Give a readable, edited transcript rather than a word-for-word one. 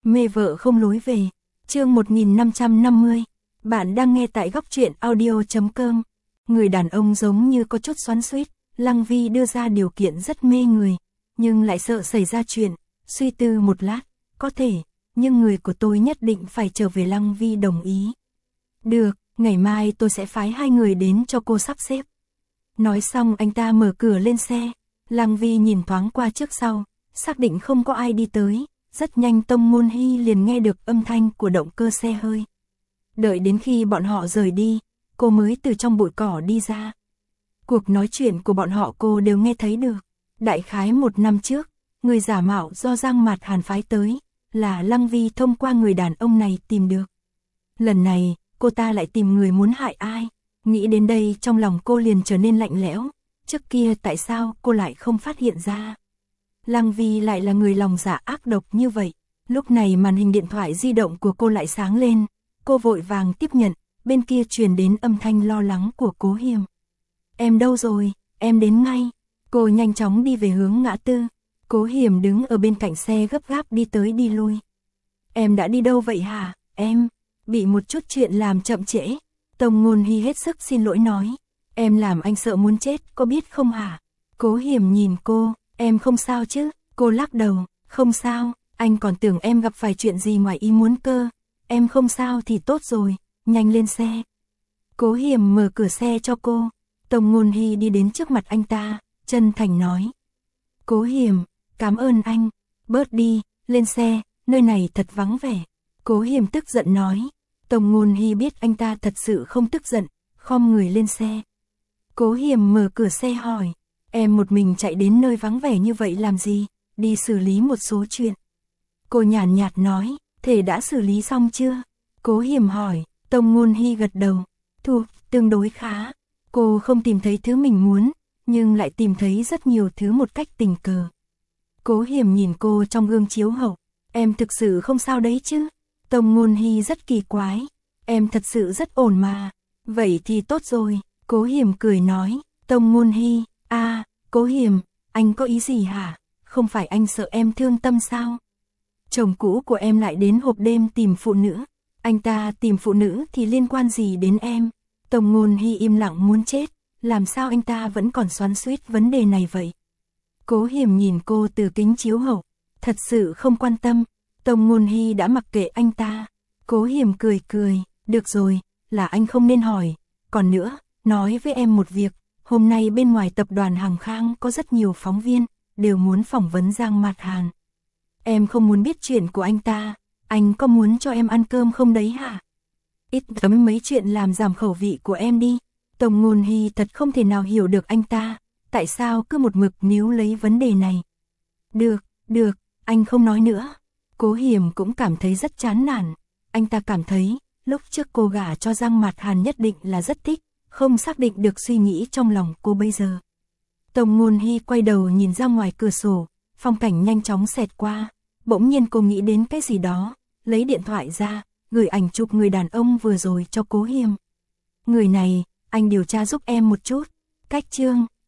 Mê vợ không lối về. Chương 1550. Bạn đang nghe tại góc truyện audio.com. Người đàn ông giống như có chút xoắn xuýt. Lăng Vi đưa ra điều kiện rất mê người, nhưng lại sợ xảy ra chuyện. Suy tư một lát, có thể, nhưng người của tôi nhất định phải trở về. Lăng Vi đồng ý. Được, ngày mai tôi sẽ phái 2 người đến cho cô sắp xếp. Nói xong anh ta mở cửa lên xe. Lăng Vi nhìn thoáng qua trước sau, xác định không có ai đi tới. Rất nhanh Tông Ngôn Hy liền nghe được âm thanh của động cơ xe hơi. Đợi đến khi bọn họ rời đi, cô mới từ trong bụi cỏ đi ra. Cuộc nói chuyện của bọn họ cô đều nghe thấy được. Đại khái 1 năm trước, người giả mạo do Giang Mạt Hàn phái tới, là Lăng Vi thông qua người đàn ông này tìm được. Lần này, cô ta lại tìm người muốn hại ai? Nghĩ đến đây trong lòng cô liền trở nên lạnh lẽo. Trước kia tại sao cô lại không phát hiện ra? Lăng Vi lại là người lòng dạ ác độc như vậy. Lúc này màn hình điện thoại di động của cô lại sáng lên. Cô vội vàng tiếp nhận, bên kia truyền đến âm thanh lo lắng của Cố Hiềm. Em đâu rồi, em đến ngay. Cô nhanh chóng đi về hướng ngã tư. Cố Hiềm đứng ở bên cạnh xe gấp gáp đi tới đi lui. Em đã đi đâu vậy hả? Em bị một chút chuyện làm chậm trễ. Tông Ngôn Hy hết sức xin lỗi nói. Em làm anh sợ muốn chết, có biết không hả? Cố Hiềm nhìn cô, em không sao chứ? Cô lắc đầu, không sao, anh còn tưởng em gặp phải chuyện gì ngoài ý muốn cơ. Em không sao thì tốt rồi, nhanh lên xe. Cố Hiềm mở cửa xe cho cô. Tông Ngôn Hy đi đến trước mặt anh ta, chân thành nói. Cố Hiềm, cảm ơn anh, bớt đi, lên xe, nơi này thật vắng vẻ. Cố Hiềm tức giận nói. Tông Ngôn Hy biết anh ta thật sự không tức giận, khom người lên xe. Cố Hiềm mở cửa xe hỏi, em một mình chạy đến nơi vắng vẻ như vậy làm gì? Đi xử lý một số chuyện. Cô nhàn nhạt nói, thể đã xử lý xong chưa? Cố Hiềm hỏi. Tông Ngôn Hy gật đầu. Tương đối khá. Cô không tìm thấy thứ mình muốn, nhưng lại tìm thấy rất nhiều thứ một cách tình cờ. Cố Hiềm nhìn cô trong gương chiếu hậu. Em thực sự không sao đấy chứ? Tông Ngôn Hy rất kỳ quái. Em thật sự rất ổn mà. Vậy thì tốt rồi. Cố Hiềm cười nói. Tông Ngôn Hy, Cố Hiềm, anh có ý gì hả? Không phải anh sợ em thương tâm sao? Chồng cũ của em lại đến hộp đêm tìm phụ nữ. Anh ta tìm phụ nữ thì liên quan gì đến em? Tông Ngôn Hy im lặng muốn chết. Làm sao anh ta vẫn còn xoắn xuýt vấn đề này vậy? Cố Hiềm nhìn cô từ kính chiếu hậu. Thật sự không quan tâm. Tông Ngôn Hy đã mặc kệ anh ta. Cố Hiềm cười cười. Được rồi, là anh không nên hỏi. Còn nữa, nói với em một việc. Hôm nay bên ngoài tập đoàn Hằng Khang có rất nhiều phóng viên, đều muốn phỏng vấn Giang Mạt Hàn. Em không muốn biết chuyện của anh ta. Anh có muốn cho em ăn cơm không đấy hả? Ít cấm mấy chuyện làm giảm khẩu vị của em đi. Tông Ngôn Hy thật không thể nào hiểu được anh ta. Tại sao cứ một mực níu lấy vấn đề này? Được, anh không nói nữa. Cố Hiềm cũng cảm thấy rất chán nản. Anh ta cảm thấy, lúc trước cô gả cho Giang Mạt Hàn nhất định là rất thích, không xác định được suy nghĩ trong lòng cô bây giờ. Tông Ngôn Hy quay đầu nhìn ra ngoài cửa sổ, phong cảnh nhanh chóng xẹt qua. Bỗng nhiên cô nghĩ đến cái gì đó, lấy điện thoại ra, gửi ảnh chụp người đàn ông vừa rồi cho Cố Hiềm. Người này, anh điều tra giúp em một chút. Cách chương